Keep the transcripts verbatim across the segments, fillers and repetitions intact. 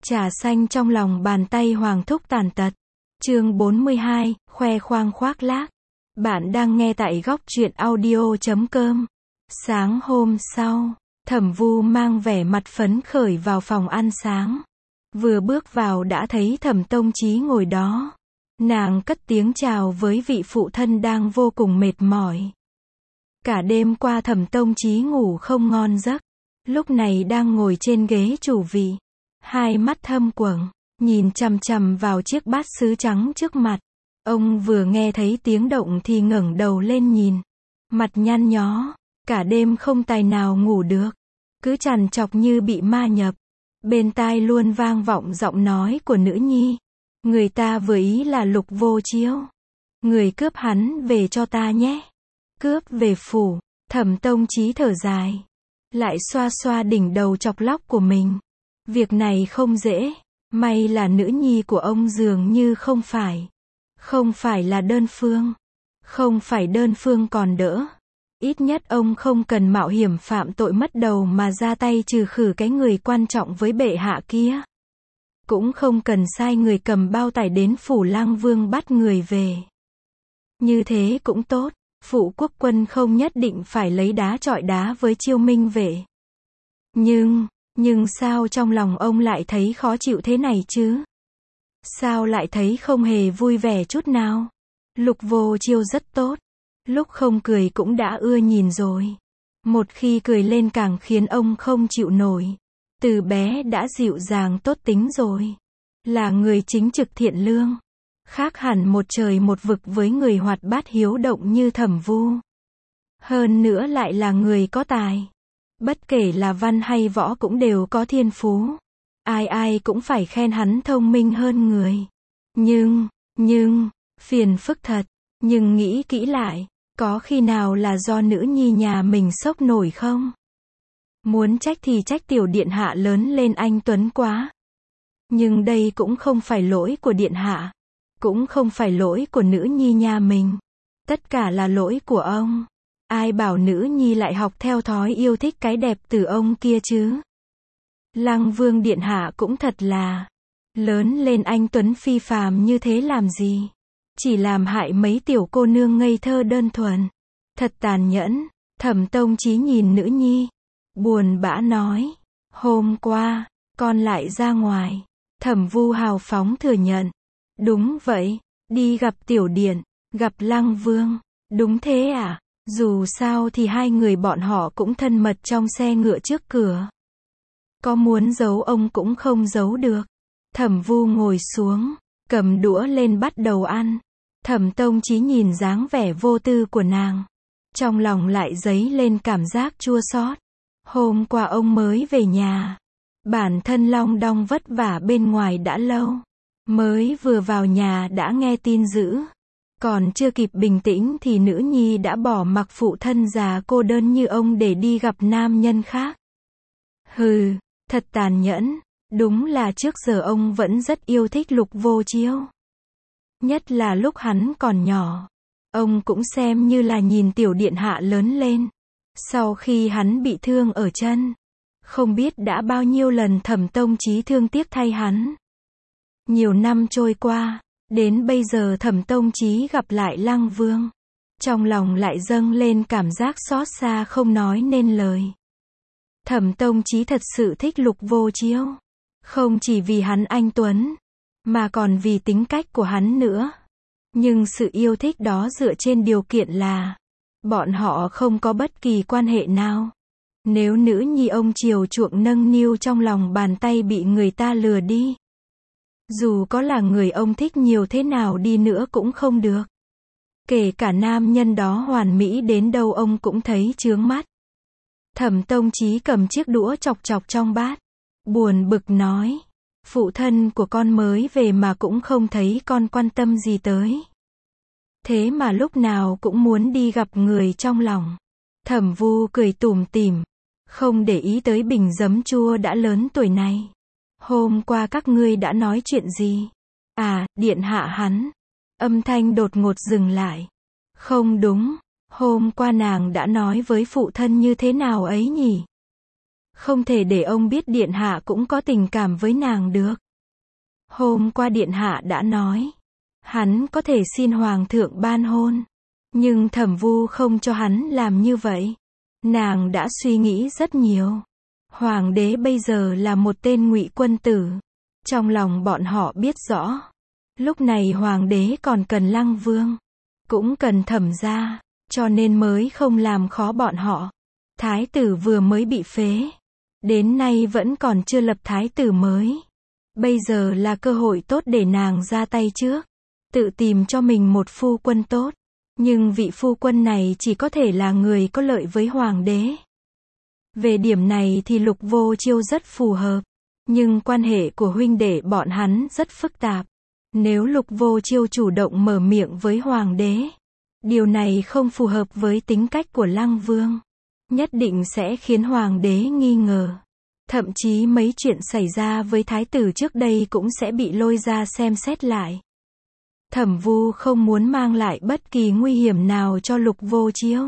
Trà xanh trong lòng bàn tay Hoàng thúc tàn tật. Chương bốn mươi hai, khoe khoang khoác lác. Bạn đang nghe tại góc truyện audio chấm com. Sáng hôm sau, Thẩm Vu mang vẻ mặt phấn khởi vào phòng ăn sáng. Vừa bước vào đã thấy Thẩm Tông Chí ngồi đó. Nàng cất tiếng chào với vị phụ thân đang vô cùng mệt mỏi. Cả đêm qua Thẩm Tông Chí ngủ không ngon giấc. Lúc này đang ngồi trên ghế chủ vị. Hai mắt thâm quầng, nhìn chằm chằm vào chiếc bát sứ trắng trước mặt. Ông vừa nghe thấy tiếng động thì ngẩng đầu lên nhìn. Mặt nhăn nhó, cả đêm không tài nào ngủ được. Cứ trằn trọc như bị ma nhập. Bên tai luôn vang vọng giọng nói của nữ nhi. Người ta vừa ý là Lục Vô Chiếu. Người cướp hắn về cho ta nhé. Cướp về phủ, Thẩm Tông Chí thở dài. Lại xoa xoa đỉnh đầu chọc lóc của mình. Việc này không dễ, may là nữ nhi của ông dường như không phải. Không phải là đơn phương. Không phải đơn phương còn đỡ. Ít nhất ông không cần mạo hiểm phạm tội mất đầu mà ra tay trừ khử cái người quan trọng với bệ hạ kia. Cũng không cần sai người cầm bao tải đến phủ Lăng Vương bắt người về. Như thế cũng tốt, phụ quốc quân không nhất định phải lấy đá chọi đá với Chiêu Minh vệ. Nhưng, nhưng sao trong lòng ông lại thấy khó chịu thế này chứ? Sao lại thấy không hề vui vẻ chút nào? Lục Vô Chiêu rất tốt. Lúc không cười cũng đã ưa nhìn rồi. Một khi cười lên càng khiến ông không chịu nổi. Từ bé đã dịu dàng tốt tính rồi. Là người chính trực thiện lương. Khác hẳn một trời một vực với người hoạt bát hiếu động như Thẩm Vu. Hơn nữa lại là người có tài. Bất kể là văn hay võ cũng đều có thiên phú. Ai ai cũng phải khen hắn thông minh hơn người. Nhưng, nhưng, phiền phức thật. Nhưng nghĩ kỹ lại, có khi nào là do nữ nhi nhà mình sốc nổi không? Muốn trách thì trách tiểu điện hạ lớn lên anh tuấn quá. Nhưng đây cũng không phải lỗi của điện hạ. Cũng không phải lỗi của nữ nhi nhà mình. Tất cả là lỗi của ông. Ai bảo nữ nhi lại học theo thói yêu thích cái đẹp từ ông kia chứ? Lăng Vương điện hạ cũng thật là lớn lên anh tuấn phi phàm như thế làm gì? Chỉ làm hại mấy tiểu cô nương ngây thơ đơn thuần. Thật tàn nhẫn. Thẩm Tông Chí nhìn nữ nhi, buồn bã nói, hôm qua con lại ra ngoài. Thẩm Vu hào phóng thừa nhận, đúng vậy, đi gặp tiểu điện, gặp Lăng Vương. Đúng thế à? Dù sao thì hai người bọn họ cũng thân mật trong xe ngựa trước cửa. Có muốn giấu ông cũng không giấu được. Thẩm Vu ngồi xuống, cầm đũa lên bắt đầu ăn. Thẩm Tông Chí nhìn dáng vẻ vô tư của nàng. Trong lòng lại dấy lên cảm giác chua xót. Hôm qua ông mới về nhà. Bản thân long đong vất vả bên ngoài đã lâu. Mới vừa vào nhà đã nghe tin dữ. Còn chưa kịp bình tĩnh thì nữ nhi đã bỏ mặc phụ thân già cô đơn như ông để đi gặp nam nhân khác. Hừ, thật tàn nhẫn. Đúng là trước giờ ông vẫn rất yêu thích Lục Vô Chiếu. Nhất là lúc hắn còn nhỏ. Ông cũng xem như là nhìn tiểu điện hạ lớn lên. Sau khi hắn bị thương ở chân. Không biết đã bao nhiêu lần Thẩm Tông Chí thương tiếc thay hắn. Nhiều năm trôi qua. Đến bây giờ Thẩm Tông Chí gặp lại Lăng Vương. Trong lòng lại dâng lên cảm giác xót xa không nói nên lời. Thẩm Tông Chí thật sự thích Lục Vô Chiếu. Không chỉ vì hắn anh tuấn. Mà còn vì tính cách của hắn nữa. Nhưng sự yêu thích đó dựa trên điều kiện là bọn họ không có bất kỳ quan hệ nào. Nếu nữ nhi ông chiều chuộng nâng niu trong lòng bàn tay bị người ta lừa đi. Dù có là người ông thích nhiều thế nào đi nữa cũng không được. Kể cả nam nhân đó hoàn mỹ đến đâu ông cũng thấy chướng mắt. Thẩm Tông Chí cầm chiếc đũa chọc chọc trong bát. Buồn bực nói. Phụ thân của con mới về mà cũng không thấy con quan tâm gì tới. Thế mà lúc nào cũng muốn đi gặp người trong lòng. Thẩm Vu cười tủm tỉm. Không để ý tới bình giấm chua đã lớn tuổi này. Hôm qua các ngươi đã nói chuyện gì? À, điện hạ hắn. Âm thanh đột ngột dừng lại. Không đúng. Hôm qua nàng đã nói với phụ thân như thế nào ấy nhỉ? Không thể để ông biết điện hạ cũng có tình cảm với nàng được. Hôm qua điện hạ đã nói, hắn có thể xin hoàng thượng ban hôn. Nhưng Thẩm Vu không cho hắn làm như vậy. Nàng đã suy nghĩ rất nhiều. Hoàng đế bây giờ là một tên ngụy quân tử. Trong lòng bọn họ biết rõ. Lúc này hoàng đế còn cần Lăng Vương. Cũng cần Thẩm gia. Cho nên mới không làm khó bọn họ. Thái tử vừa mới bị phế. Đến nay vẫn còn chưa lập thái tử mới. Bây giờ là cơ hội tốt để nàng ra tay trước. Tự tìm cho mình một phu quân tốt. Nhưng vị phu quân này chỉ có thể là người có lợi với hoàng đế. Về điểm này thì Lục Vô Chiêu rất phù hợp. Nhưng quan hệ của huynh đệ bọn hắn rất phức tạp. Nếu Lục Vô Chiêu chủ động mở miệng với hoàng đế, điều này không phù hợp với tính cách của Lăng Vương. Nhất định sẽ khiến hoàng đế nghi ngờ. Thậm chí mấy chuyện xảy ra với thái tử trước đây cũng sẽ bị lôi ra xem xét lại. Thẩm Vu không muốn mang lại bất kỳ nguy hiểm nào cho Lục Vô Chiêu.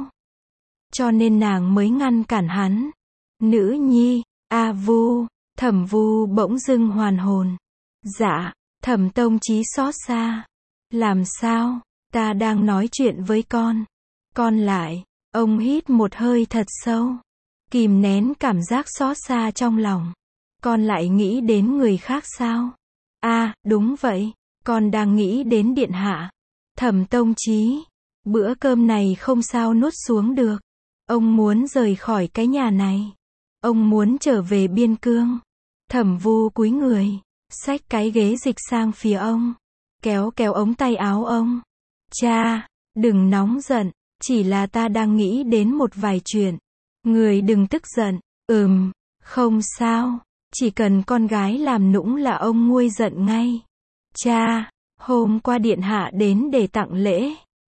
Cho nên nàng mới ngăn cản hắn. Nữ nhi, A Vu, Thẩm Vu bỗng dưng hoàn hồn. Dạ, Thẩm tông chí xót xa. Làm sao, ta đang nói chuyện với con. Con lại, ông hít một hơi thật sâu. Kìm nén cảm giác xót xa trong lòng. Con lại nghĩ đến người khác sao? À, đúng vậy. Con đang nghĩ đến điện hạ. Thẩm tông chí. Bữa cơm này không sao nuốt xuống được. Ông muốn rời khỏi cái nhà này. Ông muốn trở về biên cương. Thẩm Vu cúi người. Xách cái ghế dịch sang phía ông. Kéo kéo ống tay áo ông. Cha, đừng nóng giận. Chỉ là ta đang nghĩ đến một vài chuyện. Người đừng tức giận. Ừm, không sao. Chỉ cần con gái làm nũng là ông nguôi giận ngay. Cha, hôm qua điện hạ đến để tặng lễ.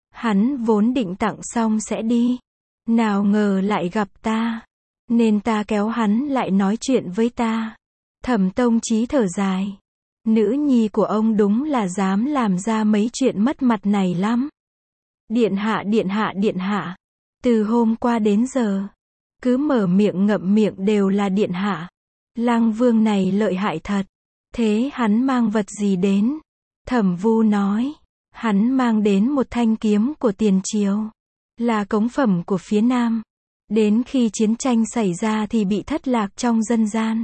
Hắn vốn định tặng xong sẽ đi. Nào ngờ lại gặp ta. Nên ta kéo hắn lại nói chuyện với ta. Thẩm tông chí thở dài. Nữ nhi của ông đúng là dám làm ra mấy chuyện mất mặt này lắm. Điện hạ điện hạ điện hạ. Từ hôm qua đến giờ. Cứ mở miệng ngậm miệng đều là điện hạ. Lăng Vương này lợi hại thật. Thế hắn mang vật gì đến? Thẩm Vu nói. Hắn mang đến một thanh kiếm của tiền triều. Là cống phẩm của phía Nam. Đến khi chiến tranh xảy ra thì bị thất lạc trong dân gian.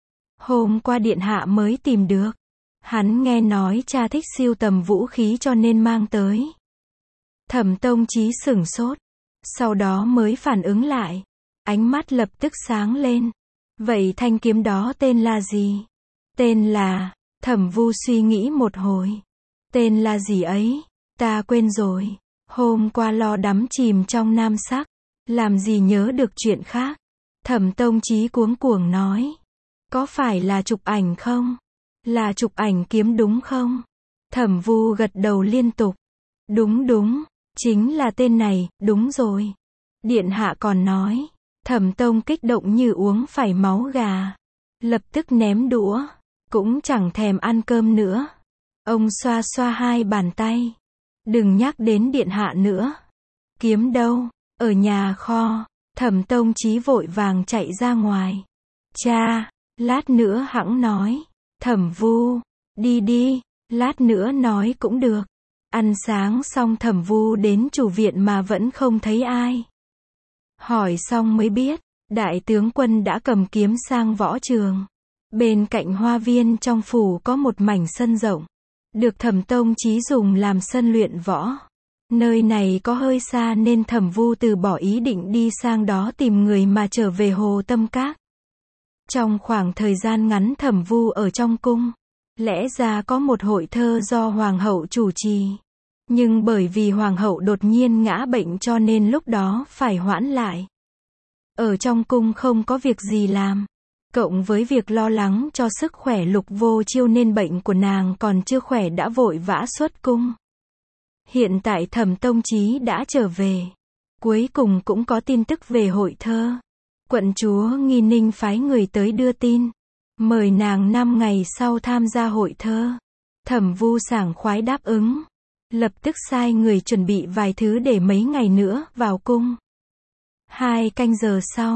Hôm qua điện hạ mới tìm được. Hắn nghe nói cha thích sưu tầm vũ khí cho nên mang tới. Thẩm tông chí sửng sốt. Sau đó mới phản ứng lại. Ánh mắt lập tức sáng lên. Vậy thanh kiếm đó tên là gì? Tên là... Thẩm Vu suy nghĩ một hồi. Tên là gì ấy? Ta quên rồi. Hôm qua lo đắm chìm trong nam sắc. Làm gì nhớ được chuyện khác. Thẩm tông chí cuống cuồng nói. Có phải là chụp ảnh không? Là chụp ảnh kiếm đúng không? Thẩm Vu gật đầu liên tục. Đúng đúng. Chính là tên này, đúng rồi. Điện hạ còn nói. Thẩm tông kích động như uống phải máu gà. Lập tức ném đũa. Cũng chẳng thèm ăn cơm nữa. Ông xoa xoa hai bàn tay. Đừng nhắc đến điện hạ nữa. Kiếm đâu? Ở nhà kho. Thẩm tông chí vội vàng chạy ra ngoài. Cha, lát nữa hẵng nói. Thẩm Vu, đi đi, lát nữa nói cũng được. Ăn sáng xong Thẩm Vu đến chủ viện mà vẫn không thấy ai. Hỏi xong mới biết, đại tướng quân đã cầm kiếm sang võ trường. Bên cạnh hoa viên trong phủ có một mảnh sân rộng. Được Thẩm tông chí dùng làm sân luyện võ. Nơi này có hơi xa nên Thẩm Vu từ bỏ ý định đi sang đó tìm người mà trở về Hồ Tâm Các. Trong khoảng thời gian ngắn Thẩm Vu ở trong cung. Lẽ ra có một hội thơ do Hoàng hậu chủ trì. Nhưng bởi vì Hoàng hậu đột nhiên ngã bệnh cho nên lúc đó phải hoãn lại. Ở trong cung không có việc gì làm. Cộng với việc lo lắng cho sức khỏe Lục Vô Chiêu nên bệnh của nàng còn chưa khỏe đã vội vã xuất cung. Hiện tại Thẩm tông chí đã trở về. Cuối cùng cũng có tin tức về hội thơ. Quận chúa Nghi Ninh phái người tới đưa tin. Mời nàng năm ngày sau tham gia hội thơ. Thẩm Vu sảng khoái đáp ứng. Lập tức sai người chuẩn bị vài thứ để mấy ngày nữa vào cung. Hai canh giờ sau,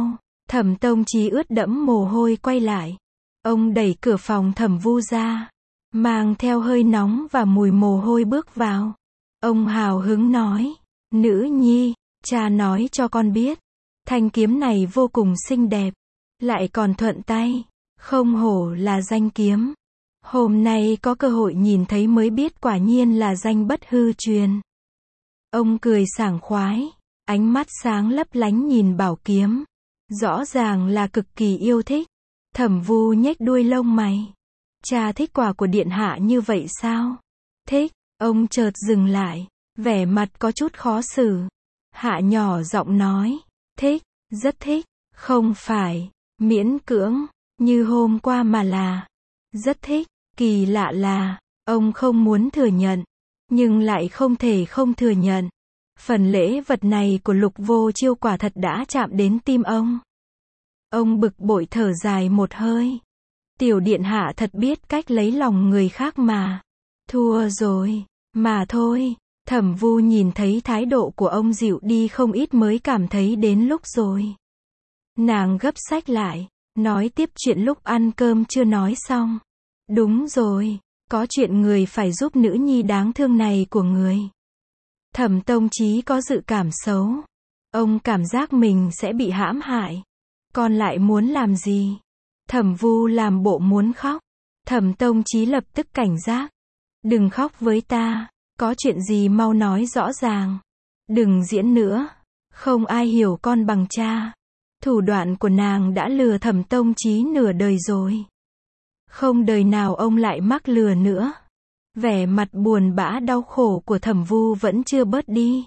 Thẩm Tông Chí ướt đẫm mồ hôi quay lại. Ông đẩy cửa phòng Thẩm Vu ra, mang theo hơi nóng và mùi mồ hôi bước vào. Ông hào hứng nói, nữ nhi, cha nói cho con biết, thanh kiếm này vô cùng xinh đẹp, lại còn thuận tay, không hổ là danh kiếm. Hôm nay có cơ hội nhìn thấy mới biết quả nhiên là danh bất hư truyền. Ông cười sảng khoái, ánh mắt sáng lấp lánh nhìn bảo kiếm. Rõ ràng là cực kỳ yêu thích. Thẩm Vu nhếch đuôi lông mày. Cha thích quà của điện hạ như vậy sao? Thích, ông chợt dừng lại, vẻ mặt có chút khó xử. Hạ nhỏ giọng nói, thích, rất thích, không phải, miễn cưỡng, như hôm qua mà là, rất thích. Kỳ lạ là, ông không muốn thừa nhận, nhưng lại không thể không thừa nhận. Phần lễ vật này của Lục Vô Chiêu quả thật đã chạm đến tim ông. Ông bực bội thở dài một hơi. Tiểu điện hạ thật biết cách lấy lòng người khác mà. Thua rồi, mà thôi. Thẩm Vu nhìn thấy thái độ của ông dịu đi không ít mới cảm thấy đến lúc rồi. Nàng gấp sách lại, nói tiếp chuyện lúc ăn cơm chưa nói xong. Đúng rồi, có chuyện người phải giúp nữ nhi đáng thương này của người. Thẩm Tông Chí có dự cảm xấu. Ông cảm giác mình sẽ bị hãm hại. Con lại muốn làm gì? Thẩm Vu làm bộ muốn khóc. Thẩm Tông Chí lập tức cảnh giác. Đừng khóc với ta. Có chuyện gì mau nói rõ ràng. Đừng diễn nữa. Không ai hiểu con bằng cha. Thủ đoạn của nàng đã lừa Thẩm Tông Chí nửa đời rồi. Không đời nào ông lại mắc lừa nữa. Vẻ mặt buồn bã đau khổ của Thẩm Vu vẫn chưa bớt đi.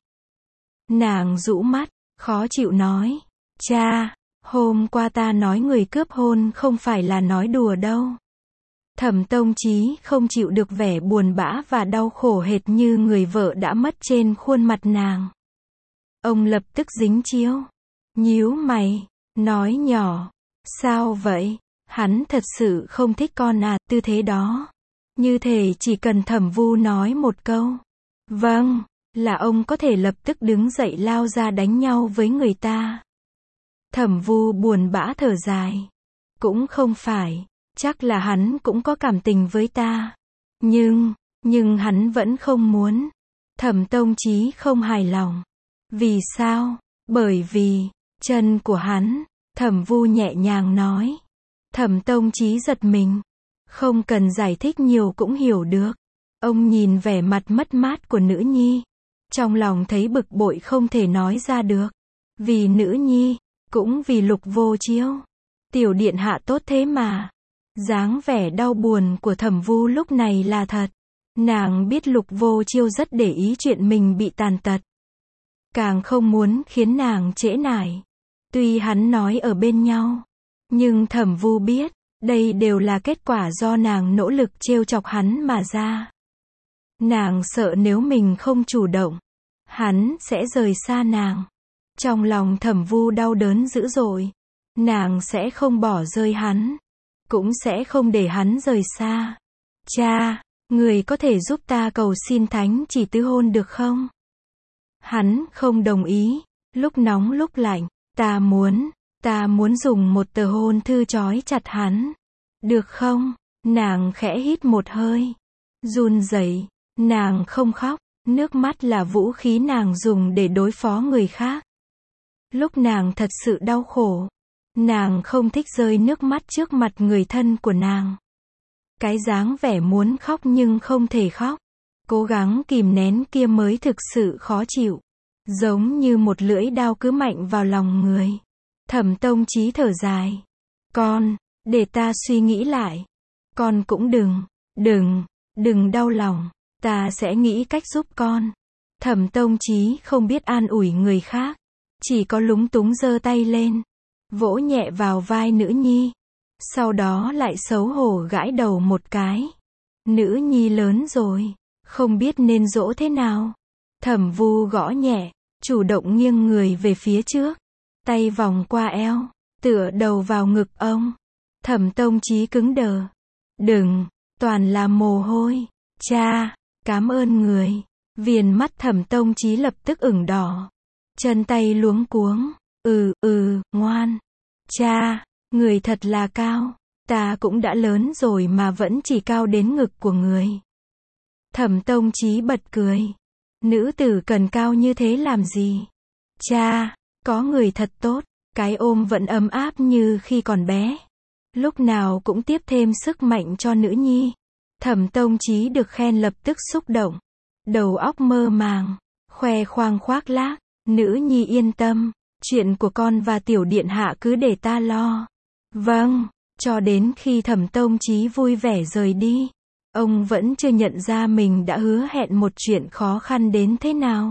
Nàng rũ mắt, khó chịu nói. Cha, hôm qua ta nói người cướp hôn không phải là nói đùa đâu. Thẩm Tông Chí không chịu được vẻ buồn bã và đau khổ hệt như người vợ đã mất trên khuôn mặt nàng. Ông lập tức dính chiếu. Nhíu mày, nói nhỏ. Sao vậy? Hắn thật sự không thích con à, tư thế đó. Như thể chỉ cần Thẩm Vu nói một câu. Vâng, là ông có thể lập tức đứng dậy lao ra đánh nhau với người ta. Thẩm Vu buồn bã thở dài. Cũng không phải, chắc là hắn cũng có cảm tình với ta. Nhưng, nhưng hắn vẫn không muốn. Thẩm Tông Chí không hài lòng. Vì sao? Bởi vì, chân của hắn, Thẩm Vu nhẹ nhàng nói. Thẩm Tông Chí giật mình. Không cần giải thích nhiều cũng hiểu được. Ông nhìn vẻ mặt mất mát của nữ nhi. Trong lòng thấy bực bội không thể nói ra được. Vì nữ nhi, cũng vì Lục Vô Chiêu. Tiểu điện hạ tốt thế mà. Dáng vẻ đau buồn của Thẩm Vu lúc này là thật. Nàng biết Lục Vô Chiêu rất để ý chuyện mình bị tàn tật. Càng không muốn khiến nàng trễ nải. Tuy hắn nói ở bên nhau. Nhưng Thẩm Vu biết. Đây đều là kết quả do nàng nỗ lực trêu chọc hắn mà ra. Nàng sợ nếu mình không chủ động, hắn sẽ rời xa nàng. Trong lòng Thẩm Vu đau đớn dữ dội. Nàng sẽ không bỏ rơi hắn. Cũng sẽ không để hắn rời xa. Cha, người có thể giúp ta cầu xin thánh chỉ tứ hôn được không? Hắn không đồng ý. Lúc nóng lúc lạnh. Ta muốn. Ta muốn dùng một tờ hôn thư trói chặt hắn. Được không? Nàng khẽ hít một hơi. Run rẩy. Nàng không khóc. Nước mắt là vũ khí nàng dùng để đối phó người khác. Lúc nàng thật sự đau khổ. Nàng không thích rơi nước mắt trước mặt người thân của nàng. Cái dáng vẻ muốn khóc nhưng không thể khóc. Cố gắng kìm nén kia mới thực sự khó chịu. Giống như một lưỡi đao cứ mạnh vào lòng người. Thẩm Tông Chí thở dài. Con, để ta suy nghĩ lại. Con cũng đừng, đừng, đừng đau lòng. Ta sẽ nghĩ cách giúp con. Thẩm Tông Chí không biết an ủi người khác. Chỉ có lúng túng giơ tay lên. Vỗ nhẹ vào vai nữ nhi. Sau đó lại xấu hổ gãi đầu một cái. Nữ nhi lớn rồi. Không biết nên dỗ thế nào. Thẩm Vu gõ nhẹ. Chủ động nghiêng người về phía trước. Tay vòng qua eo. Tựa đầu vào ngực ông. Thẩm Tông Chí cứng đờ. Đừng. Toàn là mồ hôi. Cha. Cám ơn người. Viền mắt Thẩm Tông Chí lập tức ửng đỏ. Chân tay luống cuống. Ừ, ừ, ngoan. Cha, người thật là cao. Ta cũng đã lớn rồi mà vẫn chỉ cao đến ngực của người. Thẩm Tông Chí bật cười. Nữ tử cần cao như thế làm gì? Cha, có người thật tốt, cái ôm vẫn ấm áp như khi còn bé. Lúc nào cũng tiếp thêm sức mạnh cho nữ nhi. Thẩm Tông Chí được khen lập tức xúc động. Đầu óc mơ màng, khoe khoang khoác lác. Nữ nhi yên tâm, chuyện của con và tiểu điện hạ cứ để ta lo. Vâng, cho đến khi Thẩm Tông Chí vui vẻ rời đi. Ông vẫn chưa nhận ra mình đã hứa hẹn một chuyện khó khăn đến thế nào.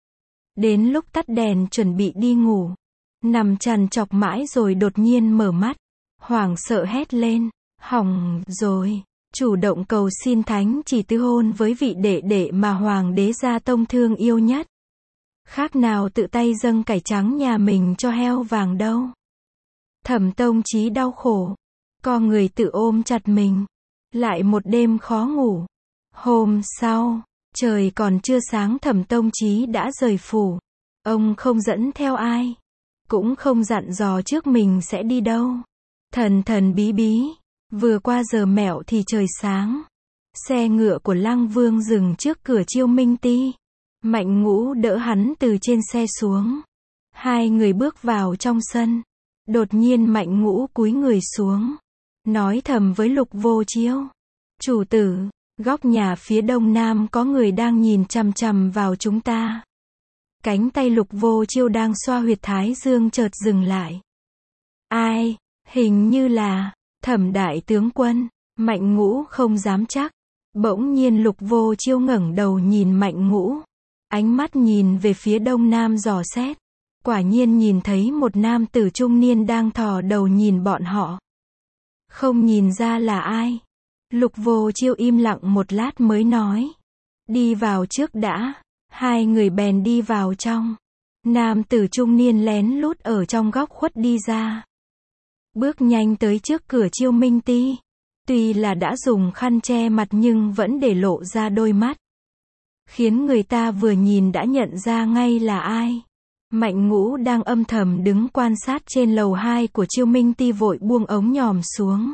Đến lúc tắt đèn chuẩn bị đi ngủ, nằm trằn trọc mãi rồi đột nhiên mở mắt, hoảng sợ hét lên, hỏng rồi, chủ động cầu xin thánh chỉ tứ hôn với vị đệ đệ mà hoàng đế gia tông thương yêu nhất. Khác nào tự tay dâng cải trắng nhà mình cho heo vàng đâu. Thẩm Tông Chí đau khổ, co người tự ôm chặt mình. Lại một đêm khó ngủ. Hôm sau, trời còn chưa sáng Thẩm Tông Chí đã rời phủ. Ông không dẫn theo ai, cũng không dặn dò trước mình sẽ đi đâu. Thần thần bí bí, vừa qua giờ mẹo thì trời sáng. Xe ngựa của Lăng Vương dừng trước cửa Chiêu Minh Ti. Mạnh Ngũ đỡ hắn từ trên xe xuống. Hai người bước vào trong sân. Đột nhiên Mạnh Ngũ cúi người xuống, nói thầm với Lục Vô Chiêu. Chủ tử, góc nhà phía đông nam có người đang nhìn chằm chằm vào chúng ta. Cánh tay Lục Vô Chiêu đang xoa huyệt thái dương chợt dừng lại. Ai? Hình như là Thẩm đại tướng quân. Mạnh Ngũ không dám chắc. Bỗng nhiên Lục Vô Chiêu ngẩng đầu nhìn Mạnh Ngũ. Ánh mắt nhìn về phía đông nam dò xét. Quả nhiên nhìn thấy một nam tử trung niên đang thò đầu nhìn bọn họ. Không nhìn ra là ai. Lục Vô Chiêu im lặng một lát mới nói. Đi vào trước đã. Hai người bèn đi vào trong. Nam tử trung niên lén lút ở trong góc khuất đi ra. Bước nhanh tới trước cửa Chiêu Minh Ti. Tuy là đã dùng khăn che mặt nhưng vẫn để lộ ra đôi mắt. Khiến người ta vừa nhìn đã nhận ra ngay là ai. Mạnh Ngũ đang âm thầm đứng quan sát trên lầu hai của Chiêu Minh Ti vội buông ống nhòm xuống.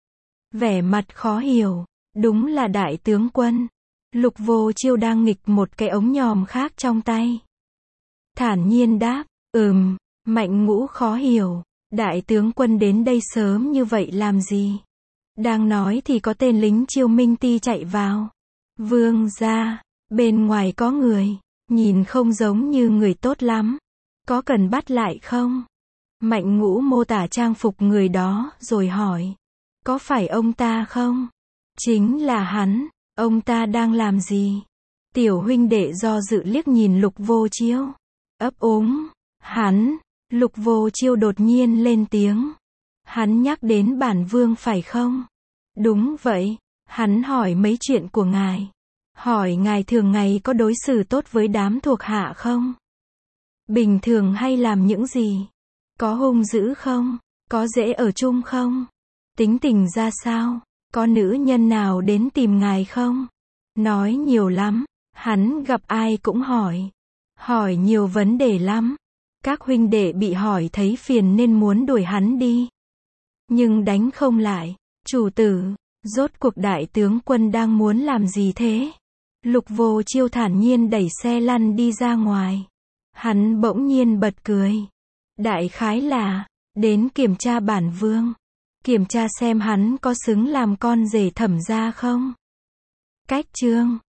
Vẻ mặt khó hiểu, đúng là đại tướng quân. Lục Vô Chiêu đang nghịch một cái ống nhòm khác trong tay. Thản nhiên đáp, ừm, Mạnh Ngũ khó hiểu, đại tướng quân đến đây sớm như vậy làm gì? Đang nói thì có tên lính Chiêu Minh Ti chạy vào. Vương gia, bên ngoài có người, nhìn không giống như người tốt lắm. Có cần bắt lại không? Mạnh Ngũ mô tả trang phục người đó, rồi hỏi. Có phải ông ta không? Chính là hắn. Ông ta đang làm gì? Tiểu huynh đệ do dự liếc nhìn Lục Vô Chiêu. Ấp úng. Hắn. Lục Vô Chiêu đột nhiên lên tiếng. Hắn nhắc đến bản vương phải không? Đúng vậy. Hắn hỏi mấy chuyện của ngài. Hỏi ngài thường ngày có đối xử tốt với đám thuộc hạ không? Bình thường hay làm những gì? Có hung dữ không? Có dễ ở chung không? Tính tình ra sao? Có nữ nhân nào đến tìm ngài không? Nói nhiều lắm. Hắn gặp ai cũng hỏi. Hỏi nhiều vấn đề lắm. Các huynh đệ bị hỏi thấy phiền nên muốn đuổi hắn đi. Nhưng đánh không lại. Chủ tử, rốt cuộc đại tướng quân đang muốn làm gì thế? Lục Vô Chiêu thản nhiên đẩy xe lăn đi ra ngoài. Hắn bỗng nhiên bật cười. Đại khái là, đến kiểm tra bản vương. Kiểm tra xem hắn có xứng làm con rể Thẩm gia không? Cách chương